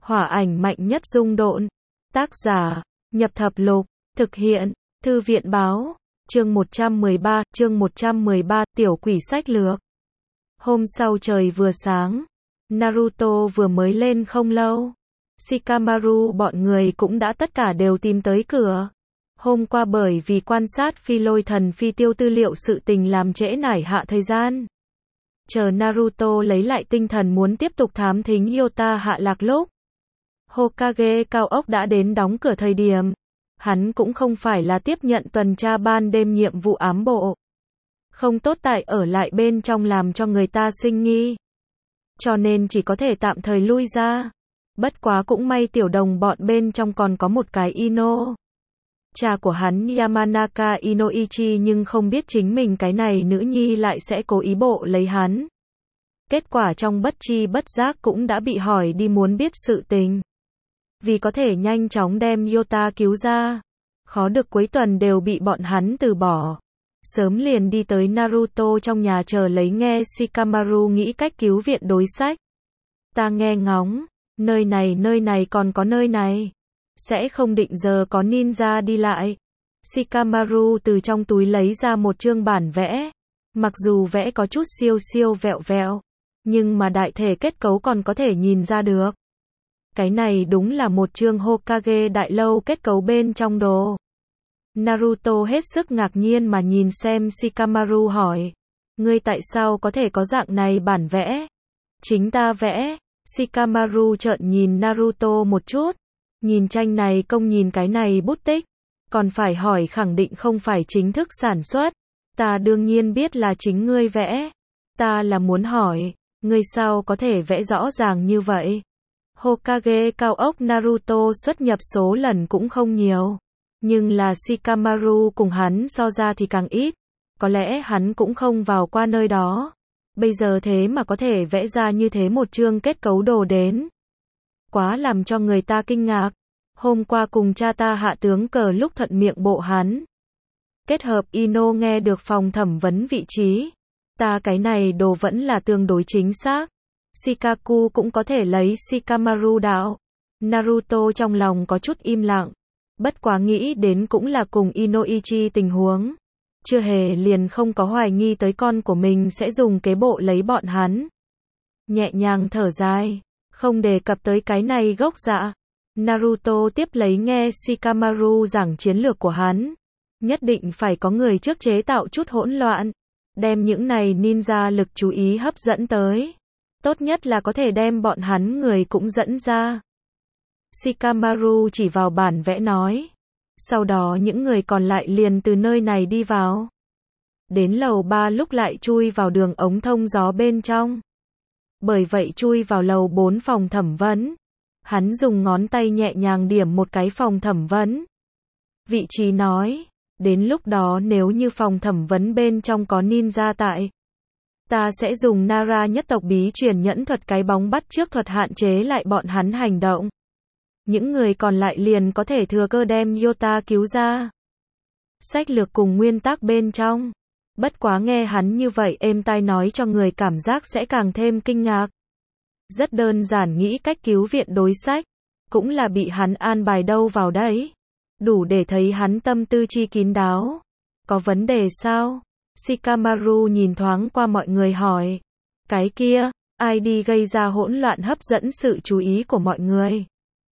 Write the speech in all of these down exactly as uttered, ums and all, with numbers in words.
Hỏa ảnh mạnh nhất dung độn. Tác giả, Nhập Thập Lục, thực hiện, Thư viện báo, chương một trăm mười ba, chương một trăm mười ba, tiểu quỷ sách lược. Hôm sau trời vừa sáng, Naruto vừa mới lên không lâu. Shikamaru bọn người cũng đã tất cả đều tìm tới cửa. Hôm qua bởi vì quan sát phi lôi thần phi tiêu tư liệu sự tình làm trễ nải hạ thời gian. Chờ Naruto lấy lại tinh thần muốn tiếp tục thám thính Yota hạ lạc lúc. Hokage cao ốc đã đến đóng cửa thời điểm. Hắn cũng không phải là tiếp nhận tuần tra ban đêm nhiệm vụ ám bộ. Không tốt tại ở lại bên trong làm cho người ta sinh nghi. Cho nên chỉ có thể tạm thời lui ra. Bất quá cũng may tiểu đồng bọn bên trong còn có một cái Ino. Cha của hắn Yamanaka Inoichi nhưng không biết chính mình cái này nữ nhi lại sẽ cố ý bộ lấy hắn. Kết quả trong bất chi bất giác cũng đã bị hỏi đi muốn biết sự tình. Vì có thể nhanh chóng đem Yota cứu ra. Khó được cuối tuần đều bị bọn hắn từ bỏ. Sớm liền đi tới Naruto trong nhà chờ lấy nghe Shikamaru nghĩ cách cứu viện đối sách. Ta nghe ngóng, nơi này nơi này còn có nơi này. Sẽ không định giờ có ninja đi lại. Shikamaru từ trong túi lấy ra một chương bản vẽ. Mặc dù vẽ có chút siêu siêu vẹo vẹo, nhưng mà đại thể kết cấu còn có thể nhìn ra được. Cái này đúng là một chương Hokage đại lâu kết cấu bên trong đồ. Naruto hết sức ngạc nhiên mà nhìn xem Shikamaru hỏi. Ngươi tại sao có thể có dạng này bản vẽ? Chính ta vẽ. Shikamaru trợn nhìn Naruto một chút. Nhìn tranh này công nhìn cái này bút tích. Còn phải hỏi khẳng định không phải chính thức sản xuất. Ta đương nhiên biết là chính ngươi vẽ. Ta là muốn hỏi, ngươi sao có thể vẽ rõ ràng như vậy? Hokage cao ốc Naruto xuất nhập số lần cũng không nhiều. Nhưng là Shikamaru cùng hắn so ra thì càng ít. Có lẽ hắn cũng không vào qua nơi đó. Bây giờ thế mà có thể vẽ ra như thế một chương kết cấu đồ đến. Quá làm cho người ta kinh ngạc. Hôm qua cùng cha ta hạ tướng cờ lúc thuận miệng bộ hắn. Kết hợp Ino nghe được phòng thẩm vấn vị trí. Ta cái này đồ vẫn là tương đối chính xác. Shikaku cũng có thể lấy Shikamaru đạo. Naruto trong lòng có chút im lặng. Bất quá nghĩ đến cũng là cùng Inoichi tình huống. Chưa hề liền không có hoài nghi tới con của mình sẽ dùng kế bộ lấy bọn hắn. Nhẹ nhàng thở dài. Không đề cập tới cái này gốc dạ. Naruto tiếp lấy nghe Shikamaru giảng chiến lược của hắn. Nhất định phải có người trước chế tạo chút hỗn loạn. Đem những này ninja lực chú ý hấp dẫn tới. Tốt nhất là có thể đem bọn hắn người cũng dẫn ra. Shikamaru chỉ vào bản vẽ nói. Sau đó những người còn lại liền từ nơi này đi vào. Đến lầu ba lúc lại chui vào đường ống thông gió bên trong. Bởi vậy chui vào lầu bốn phòng thẩm vấn. Hắn dùng ngón tay nhẹ nhàng điểm một cái phòng thẩm vấn. Vị trí nói. Đến lúc đó nếu như phòng thẩm vấn bên trong có ninja tại. Ta sẽ dùng Nara nhất tộc bí truyền nhẫn thuật cái bóng bắt trước thuật hạn chế lại bọn hắn hành động. Những người còn lại liền có thể thừa cơ đem Yota cứu ra. Sách lược cùng nguyên tắc bên trong. Bất quá nghe hắn như vậy êm tai nói cho người cảm giác sẽ càng thêm kinh ngạc. Rất đơn giản nghĩ cách cứu viện đối sách. Cũng là bị hắn an bài đâu vào đấy. Đủ để thấy hắn tâm tư chi kín đáo. Có vấn đề sao? Shikamaru nhìn thoáng qua mọi người hỏi. Cái kia, ai đi gây ra hỗn loạn hấp dẫn sự chú ý của mọi người?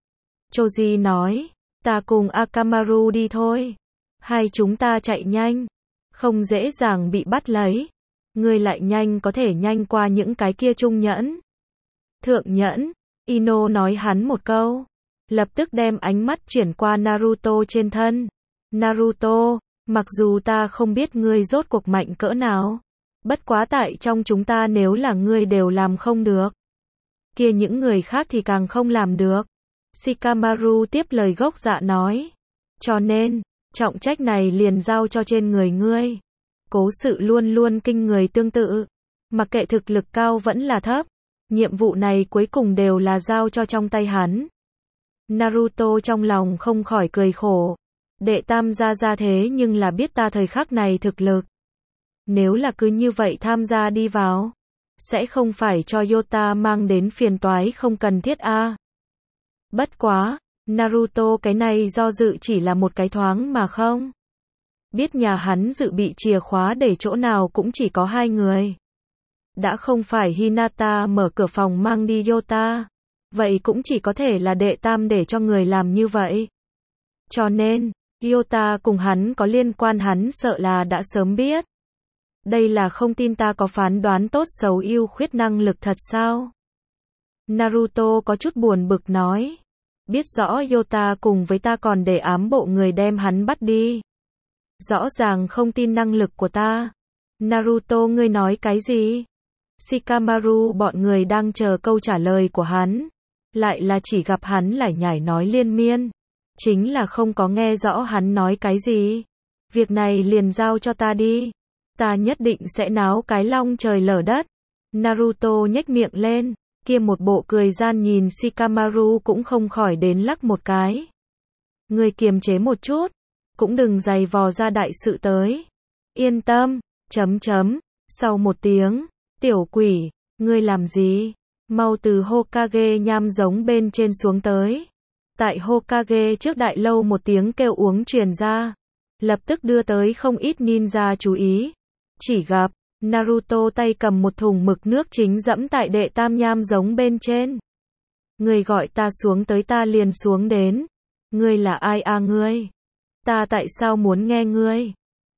Choji nói, ta cùng Akamaru đi thôi. Hai chúng ta chạy nhanh. Không dễ dàng bị bắt lấy. Ngươi lại nhanh có thể nhanh qua những cái kia trung nhẫn. Thượng nhẫn, Ino nói hắn một câu. Lập tức đem ánh mắt chuyển qua Naruto trên thân. Naruto, mặc dù ta không biết ngươi rốt cuộc mạnh cỡ nào. Bất quá tại trong chúng ta nếu là ngươi đều làm không được. Kia những người khác thì càng không làm được. Shikamaru tiếp lời gốc dạ nói. Cho nên, trọng trách này liền giao cho trên người ngươi. Cố sự luôn luôn kinh người tương tự. Mặc kệ thực lực cao vẫn là thấp. Nhiệm vụ này cuối cùng đều là giao cho trong tay hắn. Naruto trong lòng không khỏi cười khổ. Đệ tam gia ra thế nhưng là biết ta thời khắc này thực lực. Nếu là cứ như vậy tham gia đi vào. Sẽ không phải cho Yota mang đến phiền toái không cần thiết a. Bất quá, Naruto cái này do dự chỉ là một cái thoáng mà không. Biết nhà hắn dự bị chìa khóa để chỗ nào cũng chỉ có hai người. Đã không phải Hinata mở cửa phòng mang đi Yota, vậy cũng chỉ có thể là đệ tam để cho người làm như vậy. Cho nên, Yota cùng hắn có liên quan hắn sợ là đã sớm biết. Đây là không tin ta có phán đoán tốt xấu ưu khuyết năng lực thật sao? Naruto có chút buồn bực nói. Biết rõ Yota cùng với ta còn để ám bộ người đem hắn bắt đi. Rõ ràng không tin năng lực của ta. Naruto ngươi nói cái gì? Shikamaru bọn người đang chờ câu trả lời của hắn. Lại là chỉ gặp hắn lải nhải nói liên miên. Chính là không có nghe rõ hắn nói cái gì. Việc này liền giao cho ta đi. Ta nhất định sẽ náo cái long trời lở đất. Naruto nhếch miệng lên. Kia một bộ cười gian nhìn Shikamaru cũng không khỏi đến lắc một cái. Ngươi kiềm chế một chút. Cũng đừng giày vò ra đại sự tới. Yên tâm. Chấm chấm. Sau một tiếng. Tiểu quỷ. Ngươi làm gì? Mau từ Hokage nham giống bên trên xuống tới. Tại Hokage trước đại lâu một tiếng kêu uống truyền ra. Lập tức đưa tới không ít ninja chú ý. Chỉ gặp, Naruto tay cầm một thùng mực nước chính dẫm tại đệ tam nham giống bên trên. Người gọi ta xuống tới ta liền xuống đến. Ngươi là ai à ngươi? Ta tại sao muốn nghe ngươi?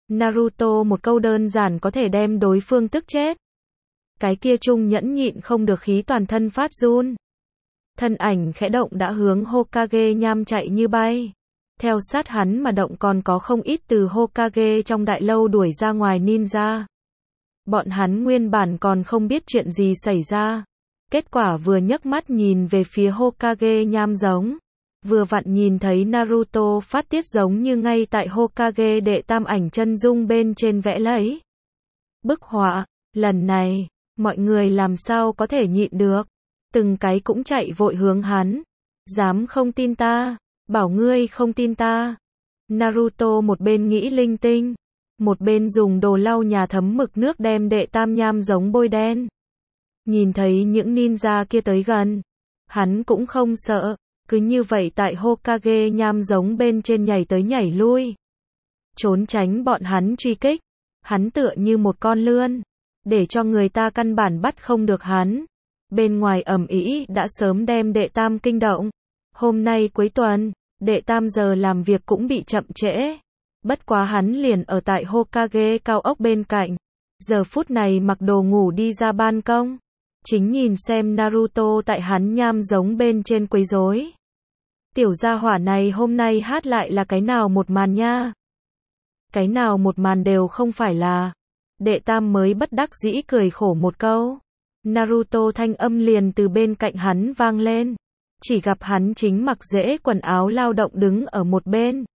Naruto một câu đơn giản có thể đem đối phương tức chết. Cái kia Trung nhẫn nhịn không được khí toàn thân phát run. Thân ảnh khẽ động đã hướng Hokage nham chạy như bay. Theo sát hắn mà động còn có không ít từ Hokage trong đại lâu đuổi ra ngoài ninja. Bọn hắn nguyên bản còn không biết chuyện gì xảy ra. Kết quả vừa nhấc mắt nhìn về phía Hokage nham giống. Vừa vặn nhìn thấy Naruto phát tiết giống như ngay tại Hokage đệ tam ảnh chân dung bên trên vẽ lấy. Bức họa, lần này, mọi người làm sao có thể nhịn được. Từng cái cũng chạy vội hướng hắn. Dám không tin ta, bảo ngươi không tin ta. Naruto một bên nghĩ linh tinh, một bên dùng đồ lau nhà thấm mực nước đem đệ tam nham giống bôi đen. Nhìn thấy những ninja kia tới gần, hắn cũng không sợ, cứ như vậy tại Hokage nham giống bên trên nhảy tới nhảy lui. Trốn tránh bọn hắn truy kích, hắn tựa như một con lươn, để cho người ta căn bản bắt không được hắn. Bên ngoài ầm ĩ đã sớm đem đệ tam kinh động. Hôm nay cuối tuần, đệ tam giờ làm việc cũng bị chậm trễ. Bất quá hắn liền ở tại Hokage cao ốc bên cạnh. Giờ phút này mặc đồ ngủ đi ra ban công. Chính nhìn xem Naruto tại hắn nham giống bên trên quấy rối. Tiểu gia hỏa này hôm nay hát lại là cái nào một màn nha. Cái nào một màn đều không phải là. Đệ tam mới bất đắc dĩ cười khổ một câu. Naruto thanh âm liền từ bên cạnh hắn vang lên. Chỉ gặp hắn chính mặc rễ quần áo lao động đứng ở một bên.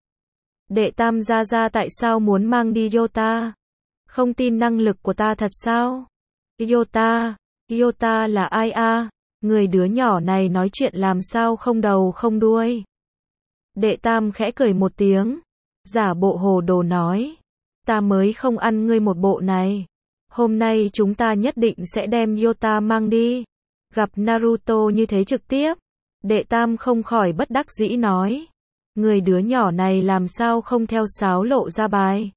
Đệ tam gia gia tại sao muốn mang đi Yota? Không tin năng lực của ta thật sao? Yota, Yota là ai a? Người đứa nhỏ này nói chuyện làm sao không đầu không đuôi. Đệ tam khẽ cười một tiếng. Giả bộ hồ đồ nói. Ta mới không ăn ngươi một bộ này. Hôm nay chúng ta nhất định sẽ đem Yota mang đi. Gặp Naruto như thế trực tiếp. Đệ tam không khỏi bất đắc dĩ nói. Người đứa nhỏ này làm sao không theo sáo lộ ra bài.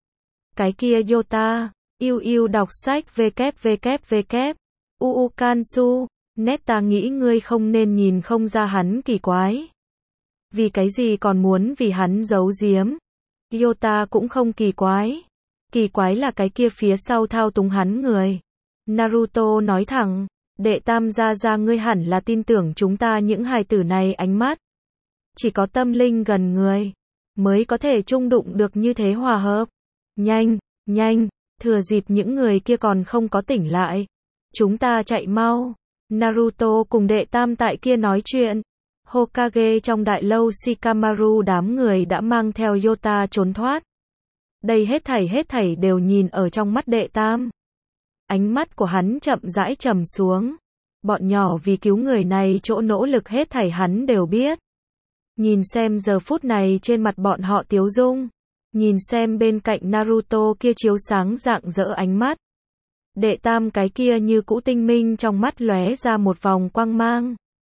Cái kia Yota, yêu yêu đọc sách www, uu kansu, nét ta nghĩ ngươi không nên nhìn không ra hắn kỳ quái. Vì cái gì còn muốn vì hắn giấu giếm. Yota cũng không kỳ quái. Kỳ quái là cái kia phía sau thao túng hắn người. Naruto nói thẳng, đệ tam gia gia ngươi hẳn là tin tưởng chúng ta những hài tử này ánh mắt. Chỉ có tâm linh gần người, mới có thể chung đụng được như thế hòa hợp. Nhanh, nhanh, thừa dịp những người kia còn không có tỉnh lại. Chúng ta chạy mau. Naruto cùng đệ tam tại kia nói chuyện. Hokage trong đại lâu Shikamaru đám người đã mang theo Yota trốn thoát. Đây hết thảy hết thảy đều nhìn ở trong mắt đệ tam. Ánh mắt của hắn chậm rãi trầm xuống. Bọn nhỏ vì cứu người này chỗ nỗ lực hết thảy hắn đều biết. Nhìn xem giờ phút này trên mặt bọn họ tiếu dung. Nhìn xem bên cạnh Naruto kia chiếu sáng rạng rỡ ánh mắt. Đệ tam cái kia như cũ tinh minh trong mắt lóe ra một vòng quang mang.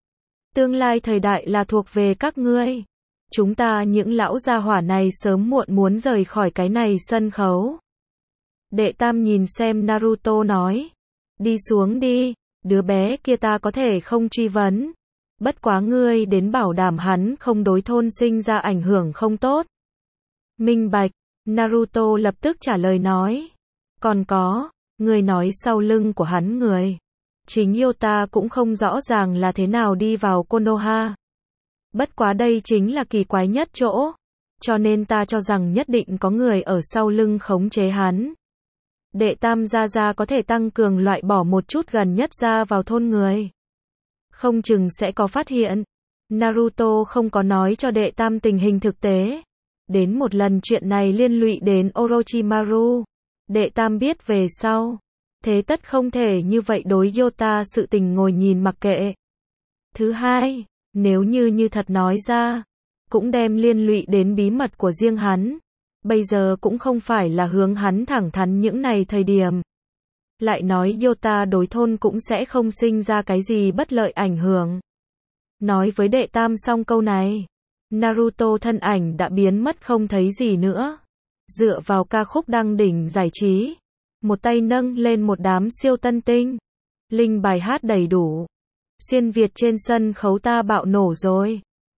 Tương lai thời đại là thuộc về các ngươi. Chúng ta những lão gia hỏa này sớm muộn muốn rời khỏi cái này sân khấu. Đệ Tam nhìn xem Naruto nói. Đi xuống đi, đứa bé kia ta có thể không truy vấn. Bất quá ngươi đến bảo đảm hắn không đối thôn sinh ra ảnh hưởng không tốt. Minh bạch, Naruto lập tức trả lời nói. Còn có, ngươi nói sau lưng của hắn người. Chính Yota cũng không rõ ràng là thế nào đi vào Konoha. Bất quá đây chính là kỳ quái nhất chỗ. Cho nên ta cho rằng nhất định có người ở sau lưng khống chế hắn. Đệ Tam gia gia có thể tăng cường loại bỏ một chút gần nhất ra vào thôn người. Không chừng sẽ có phát hiện. Naruto không có nói cho đệ Tam tình hình thực tế. Đến một lần chuyện này liên lụy đến Orochimaru. Đệ Tam biết về sau. Thế tất không thể như vậy đối Yota sự tình ngồi nhìn mặc kệ. Thứ hai, nếu như như thật nói ra, cũng đem liên lụy đến bí mật của riêng hắn. Bây giờ cũng không phải là hướng hắn thẳng thắn những này thời điểm. Lại nói Yota đối thôn cũng sẽ không sinh ra cái gì bất lợi ảnh hưởng. Nói với đệ Tam xong câu này, Naruto thân ảnh đã biến mất không thấy gì nữa. Dựa vào ca khúc đăng đỉnh giải trí, một tay nâng lên một đám siêu tân tinh. Linh bài hát đầy đủ. Xuyên Việt trên sân khấu ta bạo nổ rồi.